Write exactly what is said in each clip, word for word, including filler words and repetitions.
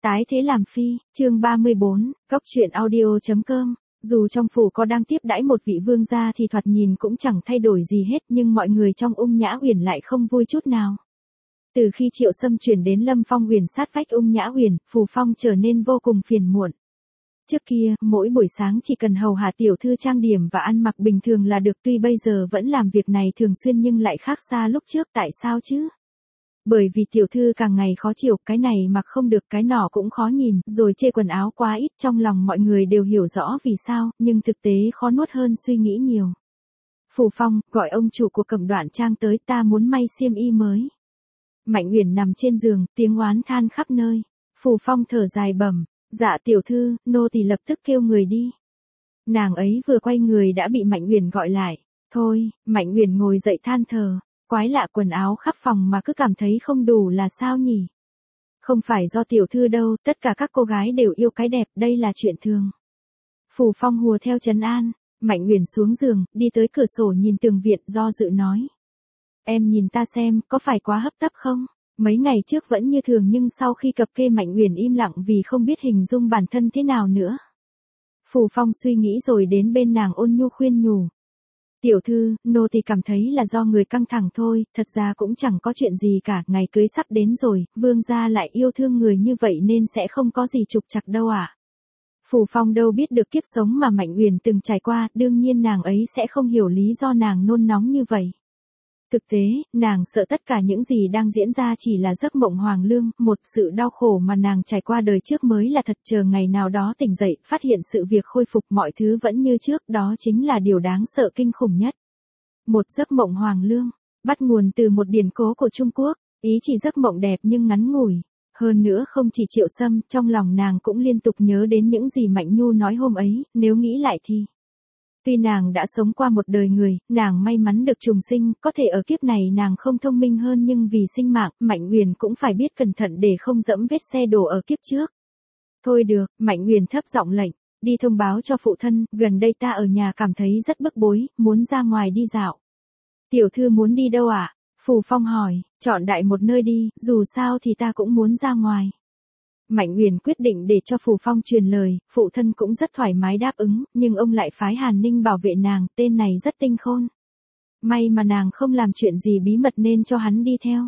Tái thế làm phi, chương ba mươi bốn, góc truyện audio.com. Dù trong phủ có đang tiếp đãi một vị vương gia thì thoạt nhìn cũng chẳng thay đổi gì hết, nhưng mọi người trong Ung Nhã Uyển lại không vui chút nào. Từ khi Triệu Sâm chuyển đến Lâm Phong Uyển sát vách Ung Nhã Uyển, Phù Phong trở nên vô cùng phiền muộn. Trước kia, mỗi buổi sáng chỉ cần hầu hạ tiểu thư trang điểm và ăn mặc bình thường là được, tuy bây giờ vẫn làm việc này thường xuyên nhưng lại khác xa lúc trước. Tại sao chứ? Bởi vì tiểu thư càng ngày khó chịu, cái này mặc không được, cái nọ cũng khó nhìn, rồi chê quần áo quá ít. Trong lòng mọi người đều hiểu rõ vì sao, nhưng thực tế khó nuốt hơn suy nghĩ nhiều. Phù Phong, gọi ông chủ của Cẩm Đoạn Trang tới, ta muốn may xiêm y mới. Mạnh Uyển nằm trên giường, tiếng oán than khắp nơi. Phù Phong thở dài bẩm, dạ tiểu thư, nô tỳ lập tức kêu người đi. Nàng ấy vừa quay người đã bị Mạnh Uyển gọi lại. Thôi, Mạnh Uyển ngồi dậy than thở. Quái lạ, quần áo khắp phòng mà cứ cảm thấy không đủ là sao nhỉ? Không phải do tiểu thư đâu, tất cả các cô gái đều yêu cái đẹp, đây là chuyện thường. Phù Phong hùa theo trấn an. Mạnh Uyển xuống giường, đi tới cửa sổ nhìn tường viện, do dự nói. Em nhìn ta xem, có phải quá hấp tấp không? Mấy ngày trước vẫn như thường nhưng sau khi cập kê Mạnh Uyển im lặng vì không biết hình dung bản thân thế nào nữa. Phù Phong suy nghĩ rồi đến bên nàng ôn nhu khuyên nhủ. Tiểu thư, nô tỳ cảm thấy là do người căng thẳng thôi, thật ra cũng chẳng có chuyện gì cả, ngày cưới sắp đến rồi, vương gia lại yêu thương người như vậy nên sẽ không có gì trục trặc đâu ạ. À? Phù Phong đâu biết được kiếp sống mà Mạnh Uyển từng trải qua, đương nhiên nàng ấy sẽ không hiểu lý do nàng nôn nóng như vậy. Thực tế, nàng sợ tất cả những gì đang diễn ra chỉ là giấc mộng hoàng lương, một sự đau khổ mà nàng trải qua đời trước mới là thật, chờ ngày nào đó tỉnh dậy, phát hiện sự việc khôi phục mọi thứ vẫn như trước, đó chính là điều đáng sợ kinh khủng nhất. Một giấc mộng hoàng lương, bắt nguồn từ một điển cố của Trung Quốc, ý chỉ giấc mộng đẹp nhưng ngắn ngủi. Hơn nữa không chỉ Triệu Sâm, trong lòng nàng cũng liên tục nhớ đến những gì Mạnh Nhu nói hôm ấy, nếu nghĩ lại thì... Tuy nàng đã sống qua một đời người, nàng may mắn được trùng sinh, có thể ở kiếp này nàng không thông minh hơn nhưng vì sinh mạng, Mạnh Uyển cũng phải biết cẩn thận để không dẫm vết xe đổ ở kiếp trước. Thôi được, Mạnh Uyển thấp giọng lệnh, đi thông báo cho phụ thân, gần đây ta ở nhà cảm thấy rất bức bối, muốn ra ngoài đi dạo. Tiểu thư muốn đi đâu ạ? À? Phù Phong hỏi, chọn đại một nơi đi, dù sao thì ta cũng muốn ra ngoài. Mạnh Uyển quyết định để cho Phù Phong truyền lời, phụ thân cũng rất thoải mái đáp ứng, nhưng ông lại phái Hàn Ninh bảo vệ nàng, tên này rất tinh khôn. May mà nàng không làm chuyện gì bí mật nên cho hắn đi theo.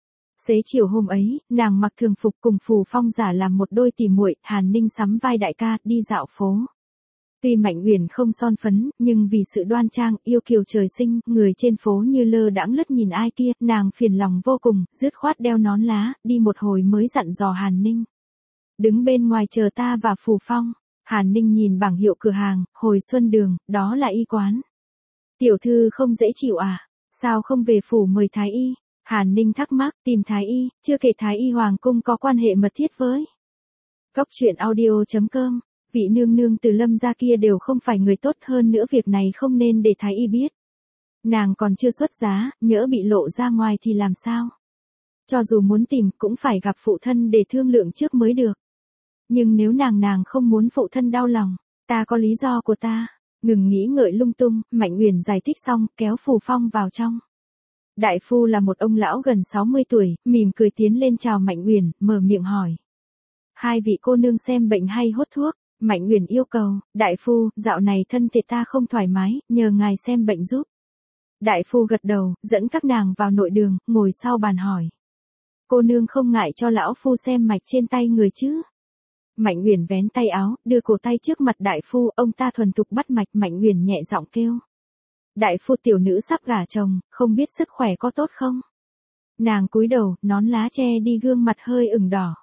Xế chiều hôm ấy, nàng mặc thường phục cùng Phù Phong giả làm một đôi tỉ muội, Hàn Ninh sắm vai đại ca, đi dạo phố. Tuy Mạnh Uyển không son phấn, nhưng vì sự đoan trang, yêu kiều trời sinh, người trên phố như lơ đãng lướt nhìn ai kia, nàng phiền lòng vô cùng, dứt khoát đeo nón lá, đi một hồi mới dặn dò Hàn Ninh. Đứng bên ngoài chờ ta và Phù Phong. Hàn Ninh nhìn bảng hiệu cửa hàng, Hồi Xuân Đường, đó là y quán. Tiểu thư không dễ chịu à? Sao không về phủ mời Thái y? Hàn Ninh thắc mắc, tìm Thái y, chưa kể Thái y Hoàng cung có quan hệ mật thiết với. Góc truyện audio.com, vị nương nương từ Lâm gia kia đều không phải người tốt, hơn nữa việc này không nên để Thái y biết. Nàng còn chưa xuất giá, nhỡ bị lộ ra ngoài thì làm sao? Cho dù muốn tìm cũng phải gặp phụ thân để thương lượng trước mới được. Nhưng nếu nàng nàng không muốn phụ thân đau lòng, ta có lý do của ta. Ngừng nghĩ ngợi lung tung, Mạnh Uyển giải thích xong, kéo Phù Phong vào trong. Đại phu là một ông lão gần sáu mươi tuổi, mỉm cười tiến lên chào Mạnh Uyển, mở miệng hỏi. Hai vị cô nương xem bệnh hay hốt thuốc? Mạnh Uyển yêu cầu, đại phu, dạo này thân thể ta không thoải mái, nhờ ngài xem bệnh giúp. Đại phu gật đầu, dẫn các nàng vào nội đường, ngồi sau bàn hỏi. Cô nương không ngại cho lão phu xem mạch trên tay người chứ? Mạnh Uyển vén tay áo, đưa cổ tay trước mặt đại phu, ông ta thuần thục bắt mạch. Mạnh Uyển nhẹ giọng kêu. Đại phu, tiểu nữ sắp gả chồng, không biết sức khỏe có tốt không? Nàng cúi đầu, nón lá che đi gương mặt hơi ửng đỏ.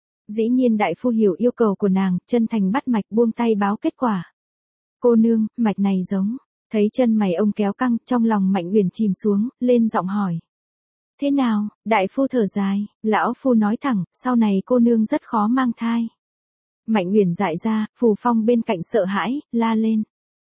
Dĩ nhiên đại phu hiểu yêu cầu của nàng, chân thành bắt mạch, buông tay báo kết quả. Cô nương, mạch này giống. Thấy chân mày ông kéo căng, trong lòng Mạnh Uyển chìm xuống, lên giọng hỏi. Thế nào? Đại phu thở dài, lão phu nói thẳng, sau này cô nương rất khó mang thai. Mạnh Uyển dại ra, Phù Phong bên cạnh sợ hãi, la lên.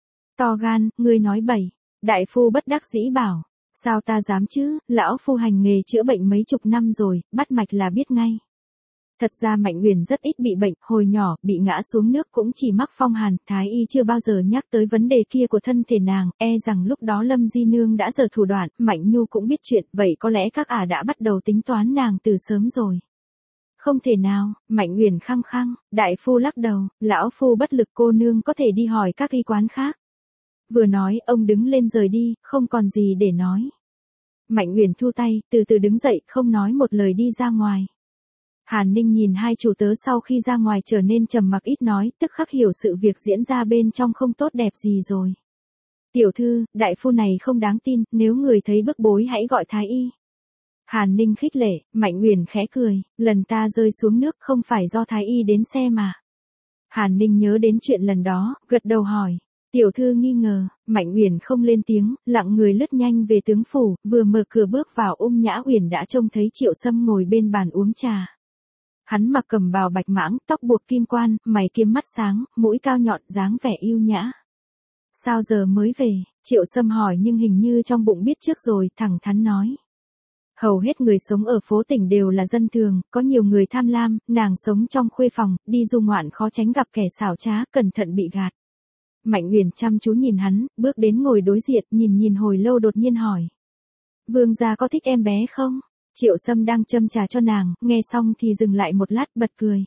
To gan, ngươi nói bậy. Đại phu bất đắc dĩ bảo, sao ta dám chứ, lão phu hành nghề chữa bệnh mấy chục năm rồi, bắt mạch là biết ngay. Thật ra Mạnh Uyển rất ít bị bệnh, hồi nhỏ, bị ngã xuống nước cũng chỉ mắc phong hàn, Thái y chưa bao giờ nhắc tới vấn đề kia của thân thể nàng, e rằng lúc đó Lâm Di Nương đã giở thủ đoạn, Mạnh Nhu cũng biết chuyện, vậy có lẽ các ả đã bắt đầu tính toán nàng từ sớm rồi. Không thể nào, Mạnh Uyển khăng khăng, đại phu lắc đầu, lão phu bất lực, cô nương có thể đi hỏi các y quán khác. Vừa nói ông đứng lên rời đi, không còn gì để nói. Mạnh Uyển thu tay, từ từ đứng dậy, không nói một lời đi ra ngoài. Hàn Ninh nhìn hai chủ tớ sau khi ra ngoài trở nên trầm mặc ít nói, tức khắc hiểu sự việc diễn ra bên trong không tốt đẹp gì rồi. Tiểu thư, đại phu này không đáng tin, nếu người thấy bức bối hãy gọi thái y. Hàn Ninh khích lệ, Mạnh Uyển khẽ cười, lần ta rơi xuống nước không phải do thái y đến xe mà. Hàn Ninh nhớ đến chuyện lần đó, gật đầu hỏi. Tiểu thư nghi ngờ, Mạnh Uyển không lên tiếng, lặng người lướt nhanh về tướng phủ, vừa mở cửa bước vào Ung Nhã Uyển đã trông thấy Triệu Sâm ngồi bên bàn uống trà. Hắn mặc cẩm bào bạch mãng, tóc buộc kim quan, mày kiếm mắt sáng, mũi cao nhọn, dáng vẻ yêu nhã. Sao giờ mới về? Triệu Sâm hỏi nhưng hình như trong bụng biết trước rồi, thẳng thắn nói. Hầu hết người sống ở phố tỉnh đều là dân thường, có nhiều người tham lam, nàng sống trong khuê phòng, đi du ngoạn khó tránh gặp kẻ xảo trá, cẩn thận bị gạt. Mạnh Uyển chăm chú nhìn hắn, bước đến ngồi đối diện, nhìn nhìn hồi lâu đột nhiên hỏi. Vương gia có thích em bé không? Triệu Sâm đang châm trà cho nàng, nghe xong thì dừng lại một lát bật cười.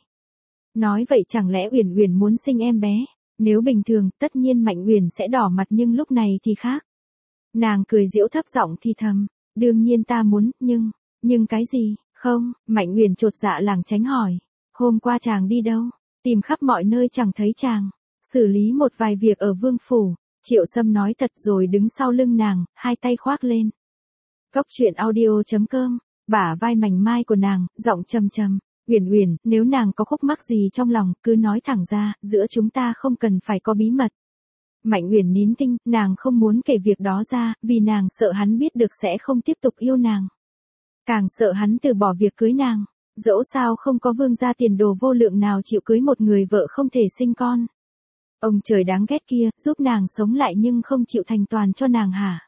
Nói vậy chẳng lẽ Uyển Uyển muốn sinh em bé? Nếu bình thường, tất nhiên Mạnh Uyển sẽ đỏ mặt nhưng lúc này thì khác. Nàng cười giễu thấp giọng thì thầm, đương nhiên ta muốn, nhưng, nhưng cái gì? Không, Mạnh Uyển chột dạ lảng tránh hỏi. Hôm qua chàng đi đâu? Tìm khắp mọi nơi chẳng thấy chàng. Xử lý một vài việc ở vương phủ. Triệu Sâm nói thật rồi đứng sau lưng nàng, hai tay khoác lên. Cốc truyện audio chấm com, bả vai mảnh mai của nàng, giọng trầm trầm. Uyển Uyển, nếu nàng có khúc mắc gì trong lòng, cứ nói thẳng ra, giữa chúng ta không cần phải có bí mật. Mạnh Uyển nín thinh, nàng không muốn kể việc đó ra, vì nàng sợ hắn biết được sẽ không tiếp tục yêu nàng. Càng sợ hắn từ bỏ việc cưới nàng. Dẫu sao không có vương gia tiền đồ vô lượng nào chịu cưới một người vợ không thể sinh con. Ông trời đáng ghét kia, giúp nàng sống lại nhưng không chịu thành toàn cho nàng hả?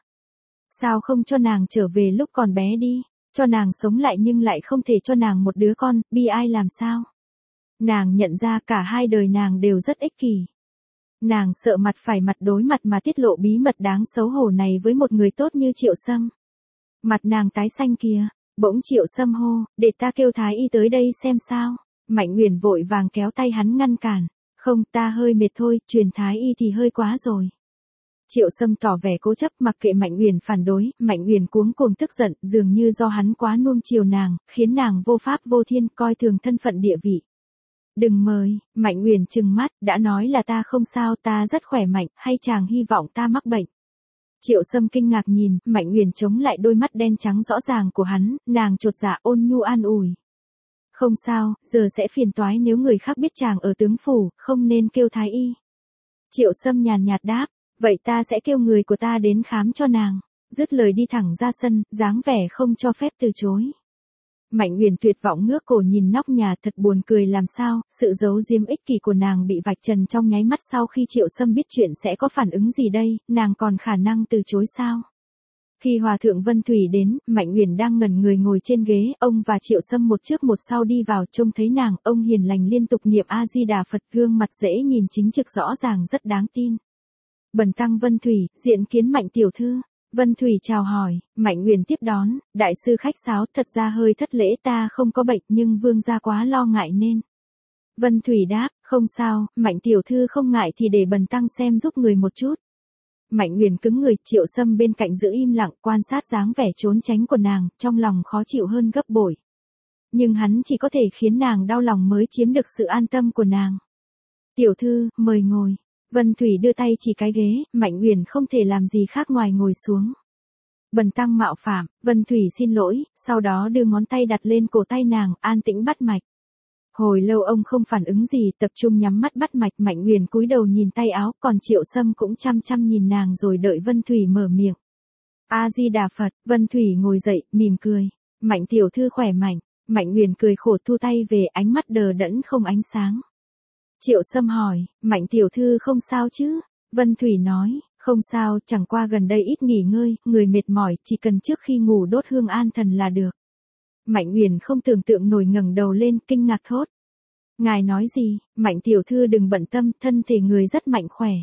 Sao không cho nàng trở về lúc còn bé đi? Cho nàng sống lại nhưng lại không thể cho nàng một đứa con, bi ai làm sao? Nàng nhận ra cả hai đời nàng đều rất ích kỷ. Nàng sợ mặt phải mặt đối mặt mà tiết lộ bí mật đáng xấu hổ này với một người tốt như Triệu Sâm. Mặt nàng tái xanh kìa, bỗng Triệu Sâm hô, để ta kêu thái y tới đây xem sao. Mạnh Uyển vội vàng kéo tay hắn ngăn cản. Không, ta hơi mệt thôi, truyền thái y thì hơi quá rồi. Triệu Sâm tỏ vẻ cố chấp mặc kệ Mạnh Uyển phản đối, Mạnh Uyển cuống cuồng tức giận, dường như do hắn quá nuông chiều nàng, khiến nàng vô pháp vô thiên, coi thường thân phận địa vị. Đừng mời, Mạnh Uyển trừng mắt, đã nói là ta không sao, ta rất khỏe mạnh, hay chàng hy vọng ta mắc bệnh. Triệu Sâm kinh ngạc nhìn, Mạnh Uyển chống lại đôi mắt đen trắng rõ ràng của hắn, nàng chột dạ ôn nhu an ủi. Không sao, giờ sẽ phiền toái nếu người khác biết chàng ở tướng phủ, không nên kêu thái y. Triệu Sâm nhàn nhạt đáp, vậy ta sẽ kêu người của ta đến khám cho nàng. Dứt lời đi thẳng ra sân, dáng vẻ không cho phép từ chối. Mạnh Uyển tuyệt vọng ngước cổ nhìn nóc nhà, thật buồn cười làm sao, sự giấu giếm ích kỷ của nàng bị vạch trần trong nháy mắt. Sau khi Triệu Sâm biết chuyện sẽ có phản ứng gì đây, nàng còn khả năng từ chối sao? Khi Hòa thượng Vân Thủy đến, Mạnh Uyển đang ngẩn người ngồi trên ghế, ông và Triệu Sâm một trước một sau đi vào, trông thấy nàng, ông hiền lành liên tục niệm A Di Đà Phật, gương mặt dễ nhìn chính trực rõ ràng rất đáng tin. Bần tăng Vân Thủy, diện kiến Mạnh tiểu thư. Vân Thủy chào hỏi, Mạnh Uyển tiếp đón, đại sư khách sáo, thật ra hơi thất lễ, ta không có bệnh nhưng vương gia quá lo ngại nên. Vân Thủy đáp, không sao, Mạnh tiểu thư không ngại thì để bần tăng xem giúp người một chút. Mạnh Uyển cứng người, Triệu Sâm bên cạnh giữ im lặng, quan sát dáng vẻ trốn tránh của nàng, trong lòng khó chịu hơn gấp bội. Nhưng hắn chỉ có thể khiến nàng đau lòng mới chiếm được sự an tâm của nàng. Tiểu thư, mời ngồi. Vân Thủy đưa tay chỉ cái ghế, Mạnh Uyển không thể làm gì khác ngoài ngồi xuống. Bần tăng mạo phạm, Vân Thủy xin lỗi, sau đó đưa ngón tay đặt lên cổ tay nàng, an tĩnh bắt mạch. Hồi lâu ông không phản ứng gì, tập trung nhắm mắt bắt mạch. Mạnh Uyển cúi đầu nhìn tay áo, còn Triệu Sâm cũng chăm chăm nhìn nàng rồi đợi Vân Thủy mở miệng. A Di Đà Phật. Vân Thủy ngồi dậy, mỉm cười. Mạnh tiểu thư khỏe mạnh. Mạnh Uyển cười khổ thu tay về, ánh mắt đờ đẫn không ánh sáng. Triệu Sâm hỏi, Mạnh tiểu thư không sao chứ? Vân Thủy nói, không sao, chẳng qua gần đây ít nghỉ ngơi, người mệt mỏi, chỉ cần trước khi ngủ đốt hương an thần là được. Mạnh Uyển không tưởng tượng nổi ngẩng đầu lên, kinh ngạc thốt. Ngài nói gì? Mạnh tiểu thư đừng bận tâm, thân thể người rất mạnh khỏe.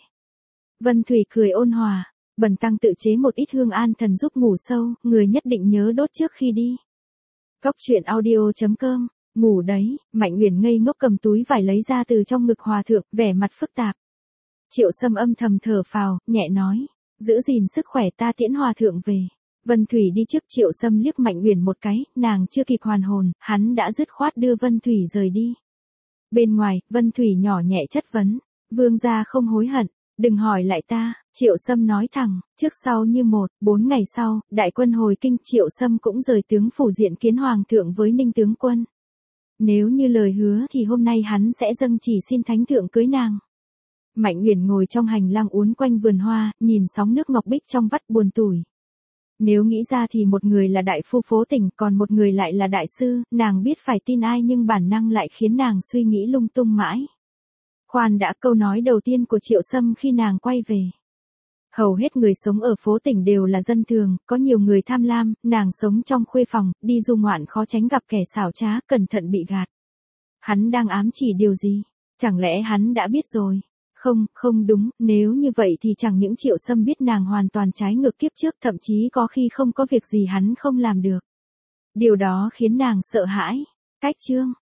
Vân Thủy cười ôn hòa, bần tăng tự chế một ít hương an thần giúp ngủ sâu, người nhất định nhớ đốt trước khi đi. Cốc truyện audio chấm com Ngủ đấy, Mạnh Uyển ngây ngốc cầm túi vải lấy ra từ trong ngực hòa thượng, vẻ mặt phức tạp. Triệu Sâm âm thầm thở phào, nhẹ nói, giữ gìn sức khỏe ta tiễn hòa thượng về. Vân Thủy đi trước. Triệu Sâm liếc Mạnh Uyển một cái, nàng chưa kịp hoàn hồn, hắn đã dứt khoát đưa Vân Thủy rời đi. Bên ngoài, Vân Thủy nhỏ nhẹ chất vấn, vương gia không hối hận, đừng hỏi lại ta. Triệu Sâm nói thẳng, trước sau như một. Bốn ngày sau, đại quân hồi kinh. Triệu Sâm cũng rời tướng phủ diện kiến hoàng thượng với Ninh tướng quân. Nếu như lời hứa thì hôm nay hắn sẽ dâng chỉ xin thánh thượng cưới nàng. Mạnh Uyển ngồi trong hành lang uốn quanh vườn hoa, nhìn sóng nước ngọc bích trong vắt buồn tủi. Nếu nghĩ ra thì một người là đại phu phố tỉnh, còn một người lại là đại sư, nàng biết phải tin ai nhưng bản năng lại khiến nàng suy nghĩ lung tung mãi. Khoan đã, câu nói đầu tiên của Triệu Sâm khi nàng quay về. Hầu hết người sống ở phố tỉnh đều là dân thường, có nhiều người tham lam, nàng sống trong khuê phòng, đi du ngoạn khó tránh gặp kẻ xảo trá, cẩn thận bị gạt. Hắn đang ám chỉ điều gì? Chẳng lẽ hắn đã biết rồi? Không, không đúng, nếu như vậy thì chẳng những Triệu Sâm biết nàng hoàn toàn trái ngược kiếp trước, thậm chí có khi không có việc gì hắn không làm được. Điều đó khiến nàng sợ hãi. Cách chương